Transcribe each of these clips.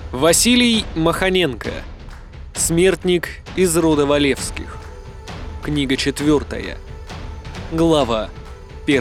Василий Маханенко. Смертник из рода Валевских. Книга 4. Глава 1.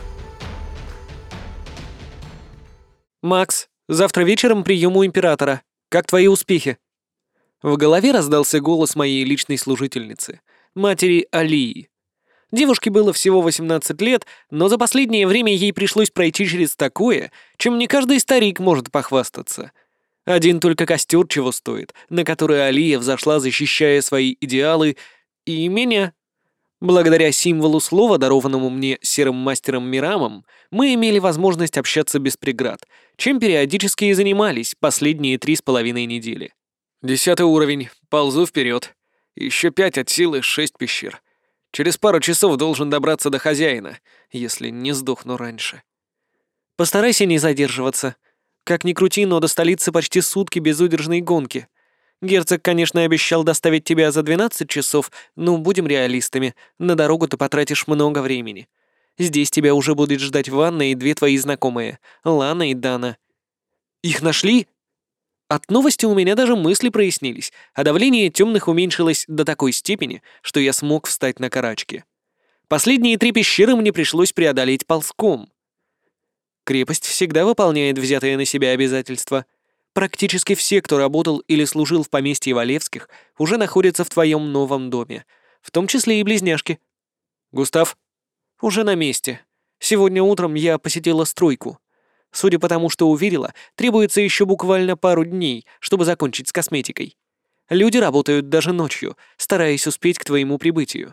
«Макс, завтра вечером прием у императора. Как твои успехи?» В голове раздался голос моей личной служительницы, матери Алии. Девушке было всего 18 лет, но за последнее время ей пришлось пройти через такое, чем не каждый старик может похвастаться. Один только костер чего стоит, на который Алия взошла, защищая свои идеалы и меня. Благодаря символу слова, дарованному мне серым мастером Мирамом, мы имели возможность общаться без преград, чем периодически и занимались последние 3,5 недели. 10 уровень, ползу вперед. Еще 5 от силы, 6 пещер. Через пару часов должен добраться до хозяина, если не сдохну раньше. Постарайся не задерживаться. Как ни крути, но до столицы почти сутки безудержной гонки. Герцог, конечно, обещал доставить тебя за 12 часов, но будем реалистами, на дорогу ты потратишь много времени. Здесь тебя уже будут ждать Ванна и 2 твои знакомые, Лана и Дана. Их нашли? От новости у меня даже мысли прояснились, а давление темных уменьшилось до такой степени, что я смог встать на карачки. Последние 3 пещеры мне пришлось преодолеть ползком. Крепость всегда выполняет взятые на себя обязательства. Практически все, кто работал или служил в поместье Валевских, уже находятся в твоем новом доме, в том числе и близняшки. Густав? Уже на месте. Сегодня утром я посетила стройку. Судя по тому, что увидела, требуется еще буквально пару дней, чтобы закончить с косметикой. Люди работают даже ночью, стараясь успеть к твоему прибытию.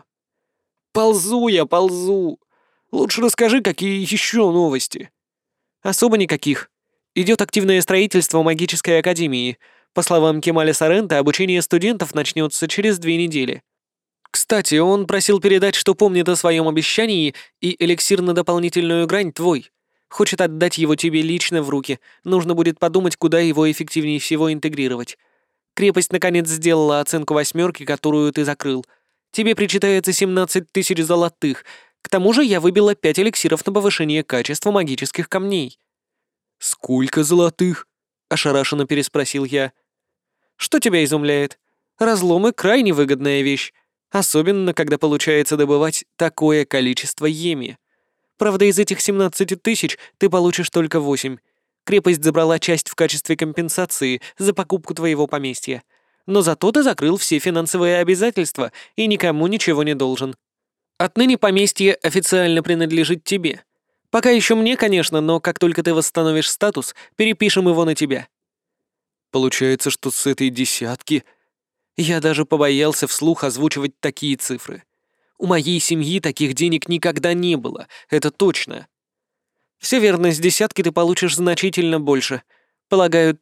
Ползу я, ползу. Лучше расскажи, какие еще новости. Особо никаких. Идет активное строительство магической академии. По словам Кемаля Сорента, обучение студентов начнется через 2 недели. Кстати, он просил передать, что помнит о своем обещании, и эликсир на дополнительную грань твой. Хочет отдать его тебе лично в руки. Нужно будет подумать, куда его эффективнее всего интегрировать. Крепость наконец сделала оценку 8, которую ты закрыл. Тебе причитается 17 000 золотых. К тому же я выбила 5 эликсиров на повышение качества магических камней. «Сколько золотых?» — ошарашенно переспросил я. «Что тебя изумляет? Разломы — крайне выгодная вещь, особенно когда получается добывать такое количество йеми. Правда, из этих 17 000 ты получишь только 8. Крепость забрала часть в качестве компенсации за покупку твоего поместья. Но зато ты закрыл все финансовые обязательства и никому ничего не должен. Отныне поместье официально принадлежит тебе. Пока еще мне, конечно, но как только ты восстановишь статус, перепишем его на тебя». Получается, что с этой десятки... Я даже побоялся вслух озвучивать такие цифры. У моей семьи таких денег никогда не было, это точно. Все верно, с десятки ты получишь значительно больше. Полагаю,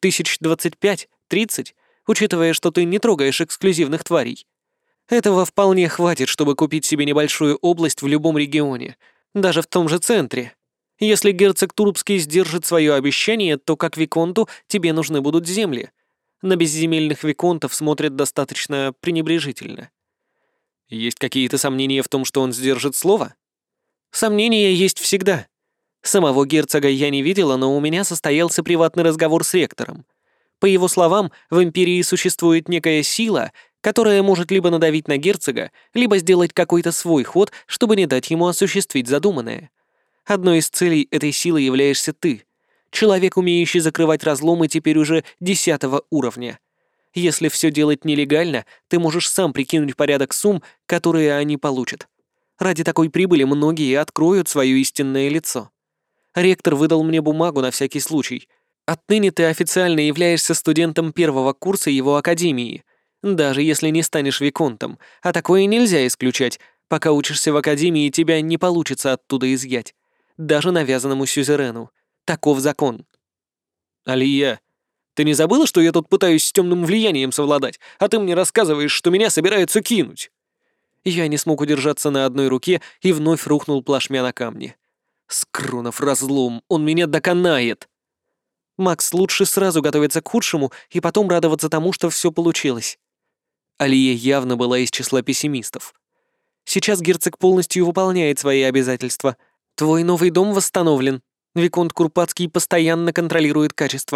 25-30, учитывая, что ты не трогаешь эксклюзивных тварей. Этого вполне хватит, чтобы купить себе небольшую область в любом регионе, даже в том же центре. Если герцог Турбский сдержит свое обещание, то как виконту тебе нужны будут земли. На безземельных виконтов смотрят достаточно пренебрежительно. Есть какие-то сомнения в том, что он сдержит слово? Сомнения есть всегда. Самого герцога я не видела, но у меня состоялся приватный разговор с ректором. По его словам, в империи существует некая сила, которая может либо надавить на герцога, либо сделать какой-то свой ход, чтобы не дать ему осуществить задуманное. Одной из целей этой силы являешься ты. Человек, умеющий закрывать разломы теперь уже 10 уровня. Если все делать нелегально, ты можешь сам прикинуть порядок сумм, которые они получат. Ради такой прибыли многие откроют свое истинное лицо. Ректор выдал мне бумагу на всякий случай. Отныне ты официально являешься студентом 1 курса его академии, даже если не станешь виконтом, а такое нельзя исключать. Пока учишься в академии, тебя не получится оттуда изъять. Даже навязанному сюзерену. Таков закон. Алия, ты не забыла, что я тут пытаюсь с темным влиянием совладать, а ты мне рассказываешь, что меня собираются кинуть? Я не смог удержаться на одной руке и вновь рухнул плашмя на камни. Скронов разлом, он меня доконает. Макс, лучше сразу готовиться к худшему и потом радоваться тому, что все получилось. Алия явно была из числа пессимистов. Сейчас герцог полностью выполняет свои обязательства. Твой новый дом восстановлен. Виконт Курпатский постоянно контролирует качество.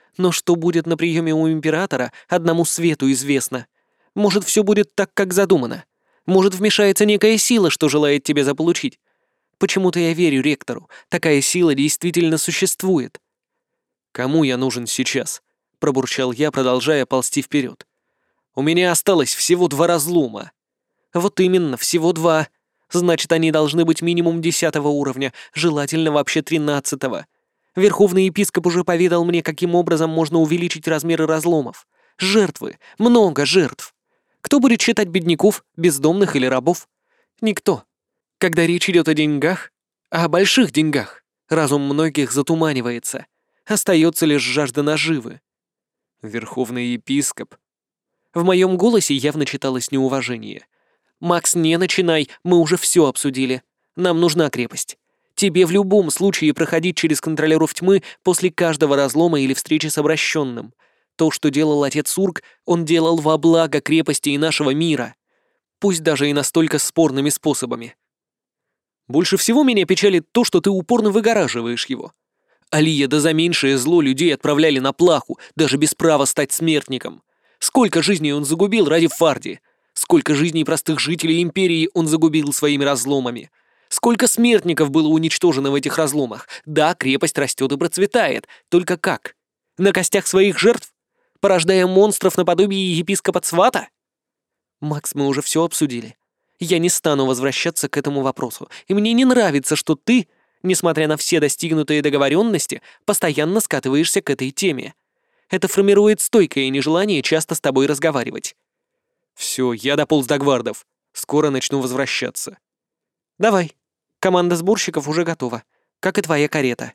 Но что будет на приеме у императора, одному свету известно. Может, все будет так, как задумано. Может, вмешается некая сила, что желает тебя заполучить. Почему-то я верю ректору. Такая сила действительно существует. «Кому я нужен сейчас?» — пробурчал я, продолжая ползти вперед. «У меня осталось всего 2 разлома». «Вот именно, всего 2. Значит, они должны быть минимум 10-го уровня, желательно вообще 13-го. Верховный епископ уже поведал мне, каким образом можно увеличить размеры разломов. Жертвы. Много жертв. Кто будет считать бедняков, бездомных или рабов? Никто. Когда речь идет о деньгах, о больших деньгах, разум многих затуманивается. Остается лишь жажда наживы. Верховный епископ. В моем голосе явно читалось неуважение. «Макс, не начинай, мы уже все обсудили. Нам нужна крепость. Тебе в любом случае проходить через контролеров тьмы после каждого разлома или встречи с обращенным. То, что делал отец Урк, он делал во благо крепости и нашего мира. Пусть даже и настолько спорными способами. Больше всего меня печалит то, что ты упорно выгораживаешь его. Алия, да за меньшее зло людей отправляли на плаху, даже без права стать смертником. Сколько жизней он загубил ради Фарди? Сколько жизней простых жителей Империи он загубил своими разломами? Сколько смертников было уничтожено в этих разломах? Да, крепость растет и процветает. Только как? На костях своих жертв? Порождая монстров наподобие епископа Цвата? Макс, мы уже все обсудили. Я не стану возвращаться к этому вопросу. И мне не нравится, что ты, несмотря на все достигнутые договоренности, постоянно скатываешься к этой теме. Это формирует стойкое нежелание часто с тобой разговаривать. Все, я дополз до гвардов. Скоро начну возвращаться. Давай. Команда сборщиков уже готова. Как и твоя карета.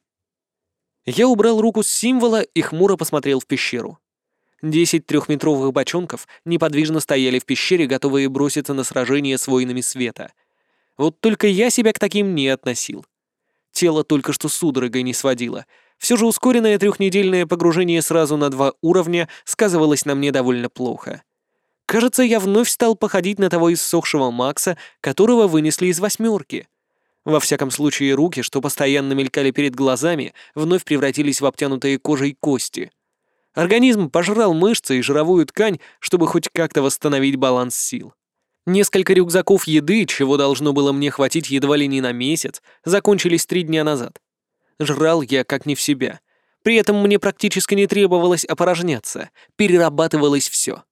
Я убрал руку с символа и хмуро посмотрел в пещеру. 10 трехметровых бочонков неподвижно стояли в пещере, готовые броситься на сражение с воинами света. Вот только я себя к таким не относил. Тело только что судорогой не сводило. Все же ускоренное 3-недельное погружение сразу на 2 уровня сказывалось на мне довольно плохо. Кажется, я вновь стал походить на того иссохшего Макса, которого вынесли из 8. Во всяком случае, руки, что постоянно мелькали перед глазами, вновь превратились в обтянутые кожей кости. Организм пожрал мышцы и жировую ткань, чтобы хоть как-то восстановить баланс сил. Несколько рюкзаков еды, чего должно было мне хватить едва ли не на месяц, закончились 3 дня назад. Жрал я как не в себя. При этом мне практически не требовалось опорожняться, перерабатывалось все.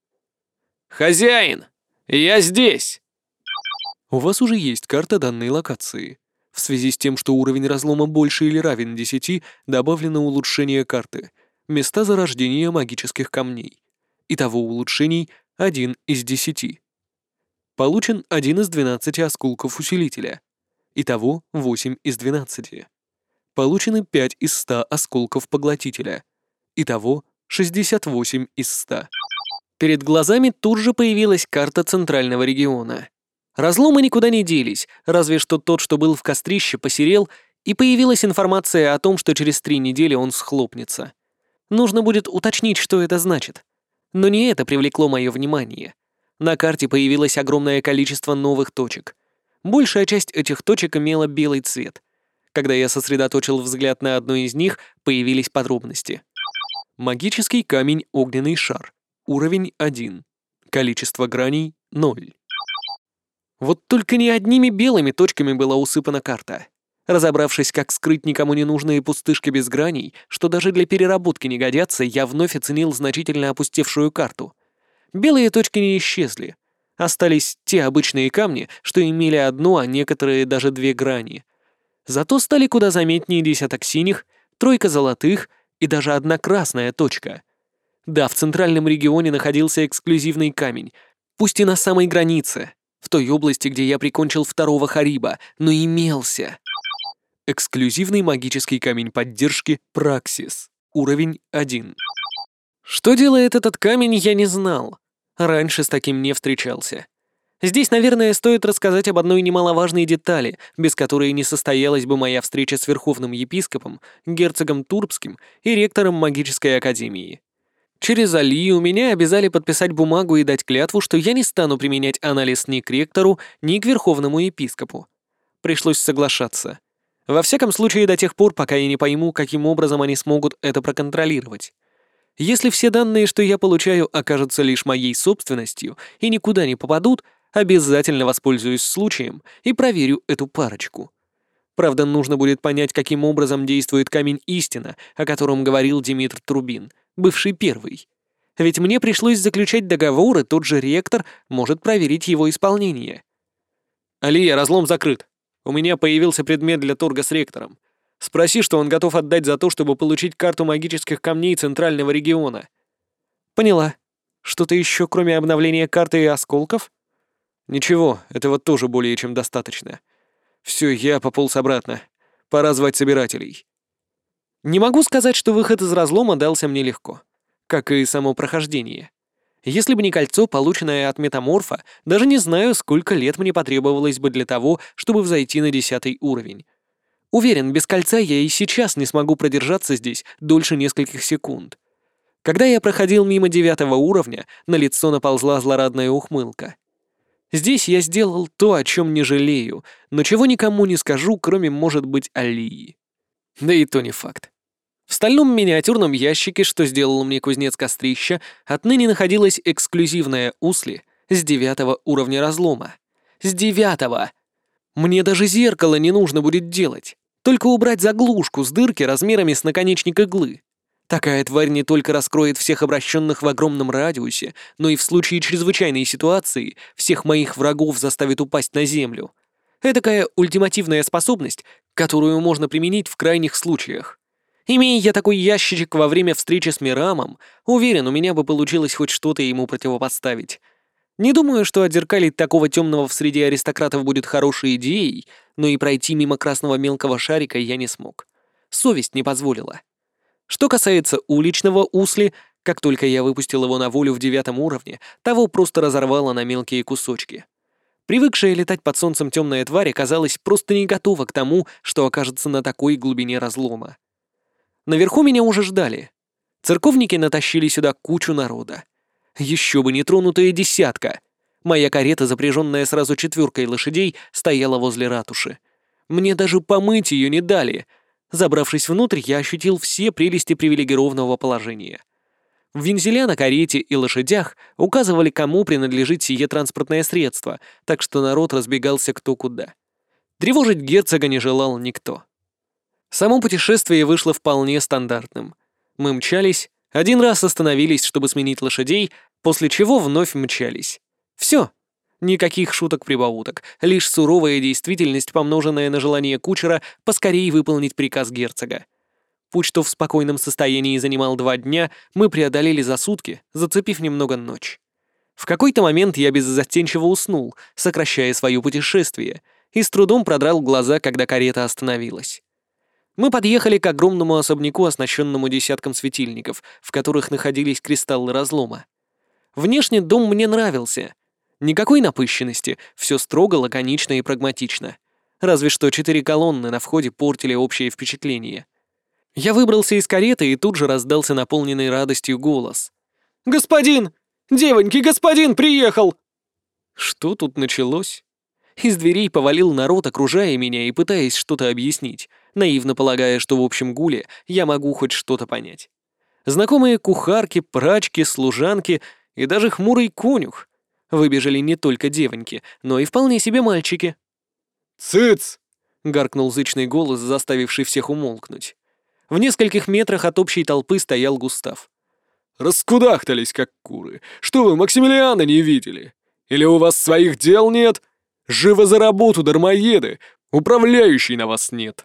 «Хозяин! Я здесь!» У вас уже есть карта данной локации. В связи с тем, что уровень разлома больше или равен 10, добавлено улучшение карты. Места зарождения магических камней. Итого улучшений 1 из 10. Получен 1 из 12 осколков усилителя. Итого 8 из 12. Получены 5 из 100 осколков поглотителя. Итого 68 из 100. Перед глазами тут же появилась карта центрального региона. Разломы никуда не делись, разве что тот, что был в кострище, посерел, и появилась информация о том, что через 3 недели он схлопнется. Нужно будет уточнить, что это значит. Но не это привлекло мое внимание. На карте появилось огромное количество новых точек. Большая часть этих точек имела белый цвет. Когда я сосредоточил взгляд на одну из них, появились подробности. Магический камень «Огненный шар». Уровень 1. Количество граней 0. Вот только не одними белыми точками была усыпана карта. Разобравшись, как скрыть никому не нужные пустышки без граней, что даже для переработки не годятся, я вновь оценил значительно опустевшую карту. Белые точки не исчезли. Остались те обычные камни, что имели одну, а некоторые даже 2 грани. Зато стали куда заметнее 10 синих, 3 золотых и даже 1 красная точка. Да, в центральном регионе находился эксклюзивный камень, пусть и на самой границе, в той области, где я прикончил 2-го Хариба, но имелся. Эксклюзивный магический камень поддержки «Праксис». Уровень 1. Что делает этот камень, я не знал. Раньше с таким не встречался. Здесь, наверное, стоит рассказать об одной немаловажной детали, без которой не состоялась бы моя встреча с Верховным Епископом, герцогом Турбским и ректором магической академии. Через Алию меня обязали подписать бумагу и дать клятву, что я не стану применять анализ ни к ректору, ни к Верховному Епископу. Пришлось соглашаться. Во всяком случае, до тех пор, пока я не пойму, каким образом они смогут это проконтролировать. Если все данные, что я получаю, окажутся лишь моей собственностью и никуда не попадут, обязательно воспользуюсь случаем и проверю эту парочку. Правда, нужно будет понять, каким образом действует камень истина, о котором говорил Димитр Трубин, бывший первый. Ведь мне пришлось заключать договор, и тот же ректор может проверить его исполнение. «Алия, разлом закрыт. У меня появился предмет для торга с ректором. Спроси, что он готов отдать за то, чтобы получить карту магических камней Центрального региона». «Поняла. Что-то еще, кроме обновления карты и осколков?» «Ничего, этого тоже более чем достаточно. Все, я пополз обратно. Пора звать собирателей». Не могу сказать, что выход из разлома дался мне легко, как и само прохождение. Если бы не кольцо, полученное от метаморфа, даже не знаю, сколько лет мне потребовалось бы для того, чтобы взойти на 10 уровень. Уверен, без кольца я и сейчас не смогу продержаться здесь дольше нескольких секунд. Когда я проходил мимо 9 уровня, на лицо наползла злорадная ухмылка. Здесь я сделал то, о чем не жалею, но чего никому не скажу, кроме, может быть, Алии. Да и то не факт. В стальном миниатюрном ящике, что сделал мне кузнец Кострища, отныне находилась эксклюзивная усли с 9 уровня разлома. С 9! Мне даже зеркало не нужно будет делать. Только убрать заглушку с дырки размерами с наконечник иглы. Такая тварь не только раскроет всех обращенных в огромном радиусе, но и в случае чрезвычайной ситуации всех моих врагов заставит упасть на землю. Этакая ультимативная способность, которую можно применить в крайних случаях. Имея я такой ящичек во время встречи с Мирамом, уверен, у меня бы получилось хоть что-то ему противопоставить. Не думаю, что отзеркалить такого темного в среде аристократов будет хорошей идеей, но и пройти мимо красного мелкого шарика я не смог. Совесть не позволила. Что касается уличного усли, как только я выпустил его на волю в 9 уровне, того просто разорвало на мелкие кусочки. Привыкшая летать под солнцем темная тварь оказалась просто не готова к тому, что окажется на такой глубине разлома. Наверху меня уже ждали. Церковники натащили сюда кучу народа. Еще бы нетронутая десятка. Моя карета, запряженная сразу 4 лошадей, стояла возле ратуши. Мне даже помыть ее не дали. Забравшись внутрь, я ощутил все прелести привилегированного положения. Вензеля на карете и лошадях указывали, кому принадлежит сие транспортное средство, так что народ разбегался кто куда. Тревожить герцога не желал никто. Само путешествие вышло вполне стандартным. Мы мчались, один раз остановились, чтобы сменить лошадей, после чего вновь мчались. Все. Никаких шуток-прибауток, лишь суровая действительность, помноженная на желание кучера поскорее выполнить приказ герцога. Путь, что в спокойном состоянии занимал 2 дня, мы преодолели за сутки, зацепив немного ночь. В какой-то момент я беззастенчиво уснул, сокращая свое путешествие, и с трудом продрал глаза, когда карета остановилась. Мы подъехали к огромному особняку, оснащенному десятком светильников, в которых находились кристаллы разлома. Внешне дом мне нравился. Никакой напыщенности, все строго, лаконично и прагматично. Разве что 4 колонны на входе портили общее впечатление. Я выбрался из кареты, и тут же раздался наполненный радостью голос. «Господин! Девоньки, господин приехал!» Что тут началось? Из дверей повалил народ, окружая меня и пытаясь что-то объяснить, наивно полагая, что в общем гуле я могу хоть что-то понять. Знакомые кухарки, прачки, служанки и даже хмурый конюх. Выбежали не только девоньки, но и вполне себе мальчики. «Цыц!» — гаркнул зычный голос, заставивший всех умолкнуть. В нескольких метрах от общей толпы стоял Густав. «Раскудахтались, как куры. Что вы, Максимилиана не видели? Или у вас своих дел нет? Живо за работу, дармоеды! Управляющей на вас нет.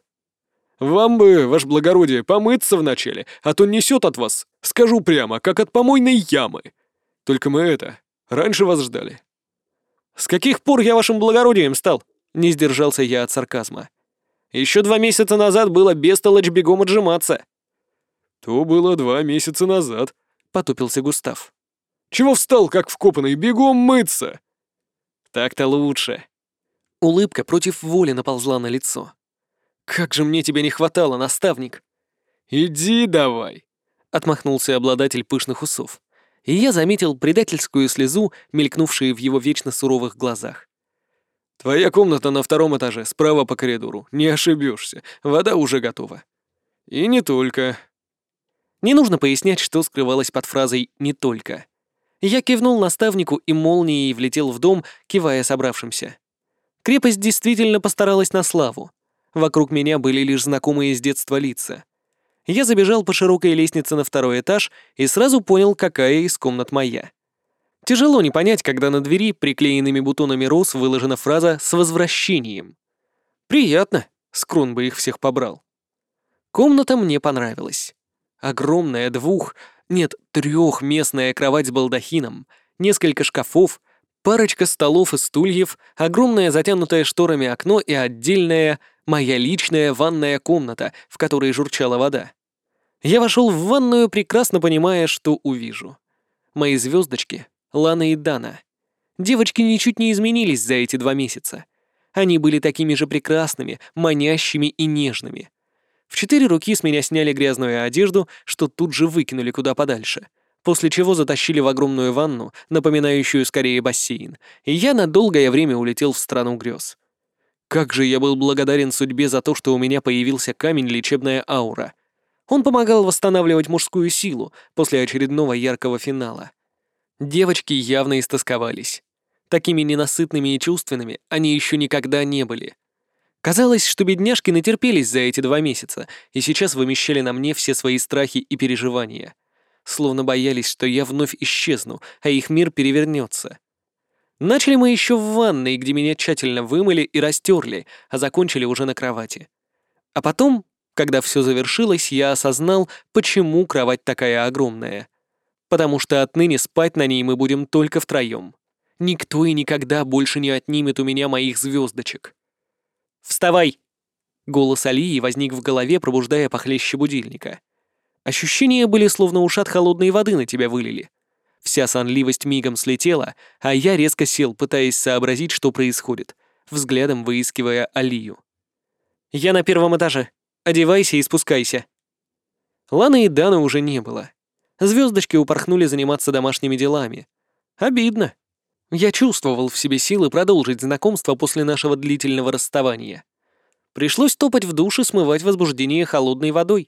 Вам бы, ваше благородие, помыться вначале, а то несет от вас, скажу прямо, как от помойной ямы. Только мы раньше вас ждали». «С каких пор я вашим благородием стал?» — не сдержался я от сарказма. «Еще 2 месяца назад было бестолочь бегом отжиматься». «То было 2 месяца назад», — потупился Густав. «Чего встал, как вкопанный, бегом мыться?» «Так-то лучше». Улыбка против воли наползла на лицо. «Как же мне тебя не хватало, наставник!» «Иди давай!» — отмахнулся обладатель пышных усов. И я заметил предательскую слезу, мелькнувшую в его вечно суровых глазах. «Твоя комната на 2 этаже, справа по коридору. Не ошибешься. Вода уже готова. И не только». Не нужно пояснять, что скрывалось под фразой «не только». Я кивнул наставнику и молнией влетел в дом, кивая собравшимся. Крепость действительно постаралась на славу. Вокруг меня были лишь знакомые с детства лица. Я забежал по широкой лестнице на второй этаж и сразу понял, какая из комнат моя. Тяжело не понять, когда на двери приклеенными бутонами роз выложена фраза «С возвращением». Приятно, Скрун бы их всех побрал. Комната мне понравилась. Огромная трехместная кровать с балдахином, несколько шкафов, парочка столов и стульев, огромное затянутое шторами окно и отдельная, моя личная ванная комната, в которой журчала вода. Я вошел в ванную, прекрасно понимая, что увижу. Мои звездочки — Лана и Дана. Девочки ничуть не изменились за эти 2 месяца. Они были такими же прекрасными, манящими и нежными. В 4 руки с меня сняли грязную одежду, что тут же выкинули куда подальше, после чего затащили в огромную ванну, напоминающую скорее бассейн, и я на долгое время улетел в страну грез. Как же я был благодарен судьбе за то, что у меня появился камень «Лечебная аура». Он помогал восстанавливать мужскую силу после очередного яркого финала. Девочки явно истосковались. Такими ненасытными и чувственными они еще никогда не были. Казалось, что бедняжки натерпелись за эти 2 месяца и сейчас вымещали на мне все свои страхи и переживания. Словно боялись, что я вновь исчезну, а их мир перевернется. Начали мы еще в ванной, где меня тщательно вымыли и растерли, а закончили уже на кровати. А потом, когда все завершилось, я осознал, почему кровать такая огромная. Потому что отныне спать на ней мы будем только втроем. Никто и никогда больше не отнимет у меня моих звездочек. «Вставай!» Голос Алии возник в голове, пробуждая похлеще будильника. Ощущения были, словно ушат холодной воды на тебя вылили. Вся сонливость мигом слетела, а я резко сел, пытаясь сообразить, что происходит, взглядом выискивая Алию. «Я на 1-м этаже. Одевайся и спускайся». Ланы и Даны уже не было. Звездочки упорхнули заниматься домашними делами. Обидно. Я чувствовал в себе силы продолжить знакомство после нашего длительного расставания. Пришлось топать в душ и смывать возбуждение холодной водой.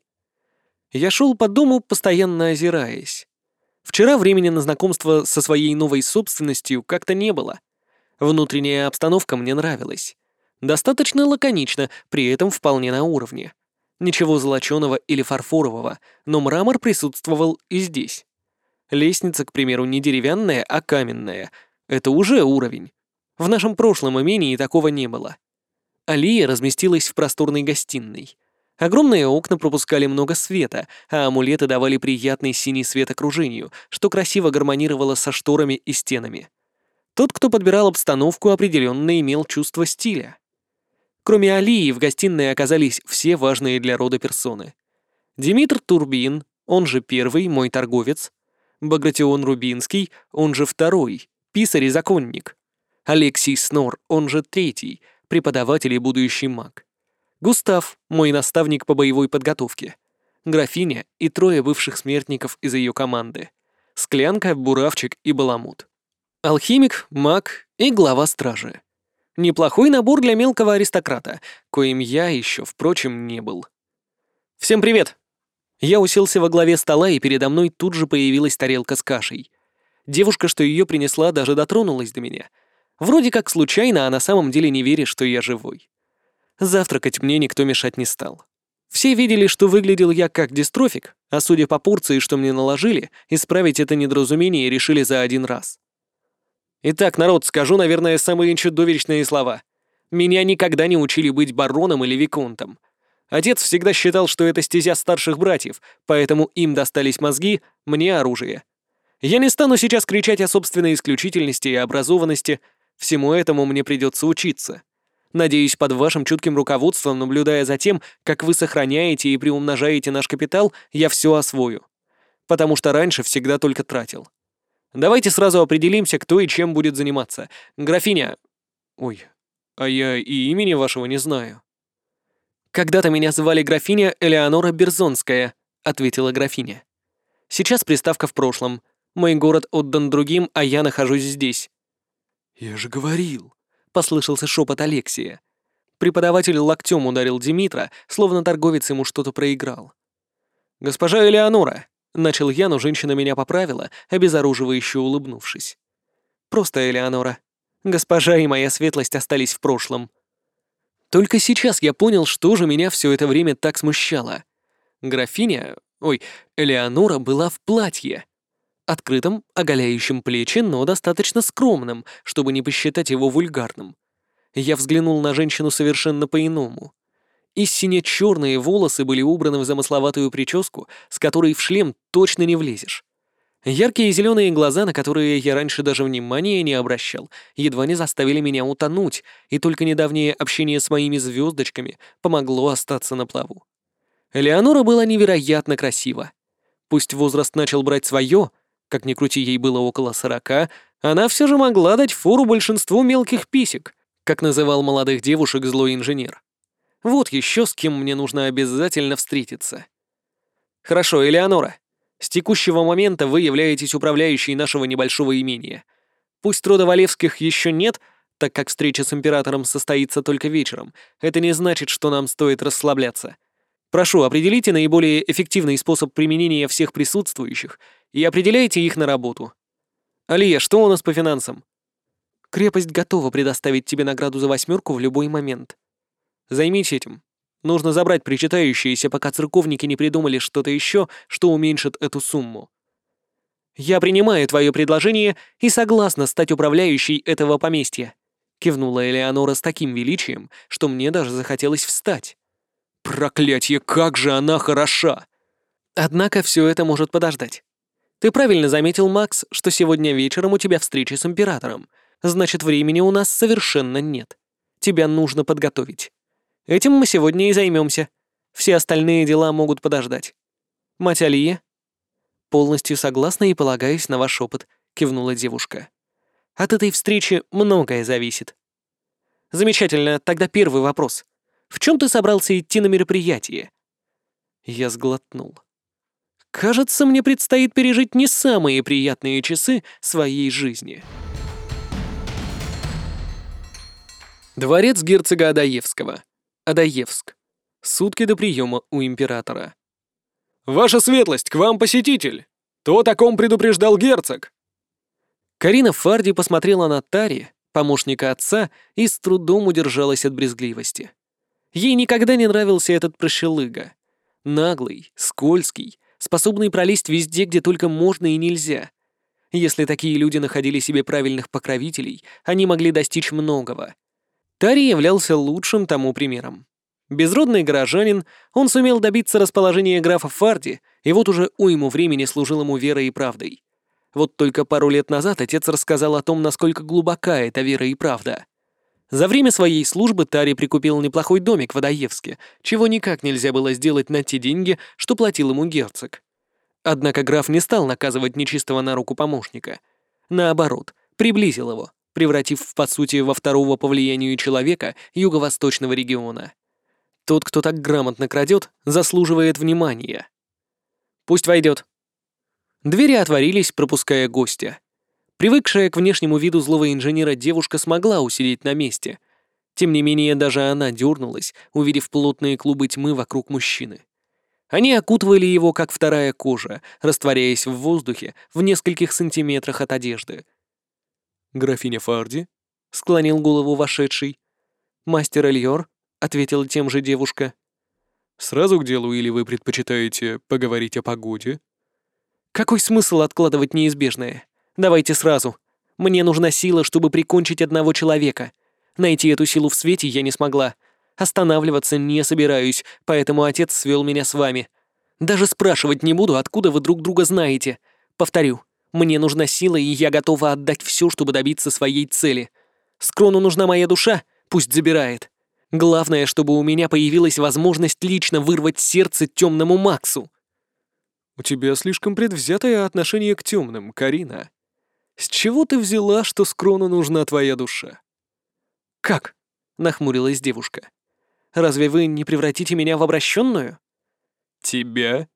Я шел по дому, постоянно озираясь. Вчера времени на знакомство со своей новой собственностью как-то не было. Внутренняя обстановка мне нравилась. Достаточно лаконично, при этом вполне на уровне. Ничего золоченого или фарфорового, но мрамор присутствовал и здесь. Лестница, к примеру, не деревянная, а каменная. Это уже уровень. В нашем прошлом имении такого не было. Алия разместилась в просторной гостиной. Огромные окна пропускали много света, а амулеты давали приятный синий свет окружению, что красиво гармонировало со шторами и стенами. Тот, кто подбирал обстановку, определенно имел чувство стиля. Кроме Алии, в гостиной оказались все важные для рода персоны. Димитр Турбин, он же первый, мой торговец. Багратион Рубинский, он же второй, писарь и законник. Алексий Снор, он же третий, преподаватель и будущий маг. Густав, мой наставник по боевой подготовке. Графиня и 3 бывших смертников из ее команды. Склянка, Буравчик и Баламут. Алхимик, маг и глава стражи. Неплохой набор для мелкого аристократа, коим я еще, впрочем, не был. «Всем привет!» Я уселся во главе стола, и передо мной тут же появилась тарелка с кашей. Девушка, что ее принесла, даже дотронулась до меня. Вроде как случайно, а на самом деле не веря, что я живой. Завтракать мне никто мешать не стал. Все видели, что выглядел я как дистрофик, а судя по порции, что мне наложили, исправить это недоразумение решили за один раз. Итак, народ, скажу, наверное, самые чудовищные слова. Меня никогда не учили быть бароном или виконтом. Отец всегда считал, что это стезя старших братьев, поэтому им достались мозги, мне оружие. Я не стану сейчас кричать о собственной исключительности и образованности, всему этому мне придется учиться. Надеюсь, под вашим чутким руководством, наблюдая за тем, как вы сохраняете и приумножаете наш капитал, я все освою. Потому что раньше всегда только тратил. Давайте сразу определимся, кто и чем будет заниматься. Графиня... Ой, а я и имени вашего не знаю. «Когда-то меня звали графиня Элеонора Берзонская», — ответила графиня. «Сейчас приставка в прошлом. Мой город отдан другим, а я нахожусь здесь». «Я же говорил», — послышался шепот Алексия. Преподаватель локтем ударил Димитра, словно торговец ему что-то проиграл. «Госпожа Элеонора», — начал я, но женщина меня поправила, обезоруживающе улыбнувшись. «Просто Элеонора. Госпожа и моя светлость остались в прошлом». Только сейчас я понял, что же меня все это время так смущало. Элеонора была в платье. Открытом, оголяющем плечи, но достаточно скромным, чтобы не посчитать его вульгарным. Я взглянул на женщину совершенно по-иному. Истинно черные волосы были убраны в замысловатую прическу, с которой в шлем точно не влезешь. Яркие зеленые глаза, на которые я раньше даже внимания не обращал, едва не заставили меня утонуть, и только недавнее общение с моими звездочками помогло остаться на плаву. Элеонора была невероятно красива. Пусть возраст начал брать свое, как ни крути, ей было около 40, она все же могла дать фору большинству мелких писек, как называл молодых девушек злой инженер. Вот еще с кем мне нужно обязательно встретиться. Хорошо, Элеонора. С текущего момента вы являетесь управляющей нашего небольшого имения. Пусть рода Валевских еще нет, так как встреча с императором состоится только вечером, это не значит, что нам стоит расслабляться. Прошу, определите наиболее эффективный способ применения всех присутствующих и определяйте их на работу. Алия, что у нас по финансам? Крепость готова предоставить тебе награду за 8 в любой момент. Займись этим. Нужно забрать причитающиеся, пока церковники не придумали что-то еще, что уменьшит эту сумму. Я принимаю твое предложение и согласна стать управляющей этого поместья, кивнула Элеонора с таким величием, что мне даже захотелось встать. Проклятье, как же она хороша! Однако все это может подождать. Ты правильно заметил, Макс, что сегодня вечером у тебя встреча с императором. Значит, времени у нас совершенно нет. Тебя нужно подготовить. Этим мы сегодня и займемся. Все остальные дела могут подождать. Мать Алия? Полностью согласна и полагаюсь на ваш опыт, кивнула девушка. От этой встречи многое зависит. Замечательно, тогда первый вопрос. В чем ты собрался идти на мероприятие? Я сглотнул. Кажется, мне предстоит пережить не самые приятные часы своей жизни. Дворец герцога Адаевского. Адаевск. Сутки до приема у императора. «Ваша светлость, к вам посетитель! То, о ком предупреждал герцог!» Карина Фарди посмотрела на Тари, помощника отца, и с трудом удержалась от брезгливости. Ей никогда не нравился этот прощелыга. Наглый, скользкий, способный пролезть везде, где только можно и нельзя. Если такие люди находили себе правильных покровителей, они могли достичь многого. Тари являлся лучшим тому примером. Безродный горожанин, он сумел добиться расположения графа Фарди, и вот уже уйму времени служил ему верой и правдой. Вот только пару лет назад отец рассказал о том, насколько глубока эта вера и правда. За время своей службы Тари прикупил неплохой домик в Адаевске, чего никак нельзя было сделать на те деньги, что платил ему герцог. Однако граф не стал наказывать нечистого на руку помощника. Наоборот, приблизил его, превратив, по сути, во второго по влиянию человека юго-восточного региона. Тот, кто так грамотно крадет, заслуживает внимания. Пусть войдет. Двери отворились, пропуская гостя. Привыкшая к внешнему виду злого инженера девушка смогла усидеть на месте. Тем не менее, даже она дернулась, увидев плотные клубы тьмы вокруг мужчины. Они окутывали его, как вторая кожа, растворяясь в воздухе в нескольких сантиметрах от одежды. «Графиня Фарди?» — склонил голову вошедший. «Мастер Эльор?» — ответила тем же девушка. «Сразу к делу или вы предпочитаете поговорить о погоде?» «Какой смысл откладывать неизбежное? Давайте сразу. Мне нужна сила, чтобы прикончить одного человека. Найти эту силу в свете я не смогла. Останавливаться не собираюсь, поэтому отец свел меня с вами. Даже спрашивать не буду, откуда вы друг друга знаете. Повторю, мне нужна сила, и я готова отдать все, чтобы добиться своей цели. Скрону нужна моя душа, пусть забирает. Главное, чтобы у меня появилась возможность лично вырвать сердце темному Максу». «У тебя слишком предвзятое отношение к темным, Карина. С чего ты взяла, что Скрону нужна твоя душа?» «Как?» — нахмурилась девушка. «Разве вы не превратите меня в обращенную?» «Тебя?»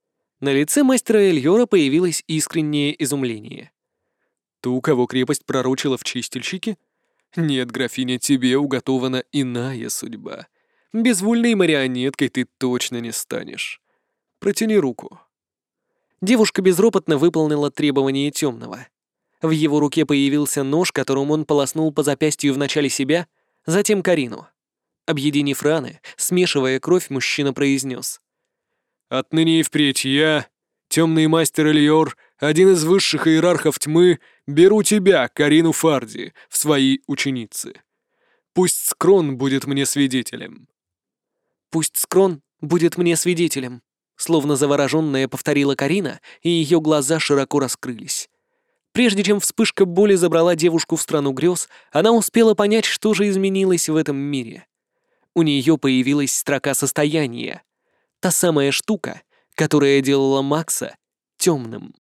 На лице мастера Эльора появилось искреннее изумление. «Ту, кого крепость пророчила в чистильщике? Нет, графиня, тебе уготована иная судьба. Безвольной марионеткой ты точно не станешь. Протяни руку». Девушка безропотно выполнила требование темного. В его руке появился нож, которым он полоснул по запястью вначале себя, затем Карину. Объединив раны, смешивая кровь, мужчина произнес: «Отныне и впредь я, темный мастер Эльор, один из высших иерархов тьмы, беру тебя, Карину Фарди, в свои ученицы. Пусть Скрон будет мне свидетелем». «Пусть Скрон будет мне свидетелем», словно завороженная повторила Карина, и ее глаза широко раскрылись. Прежде чем вспышка боли забрала девушку в страну грез, она успела понять, что же изменилось в этом мире. У нее появилась строка состояния. Та самая штука, которая делала Макса темным.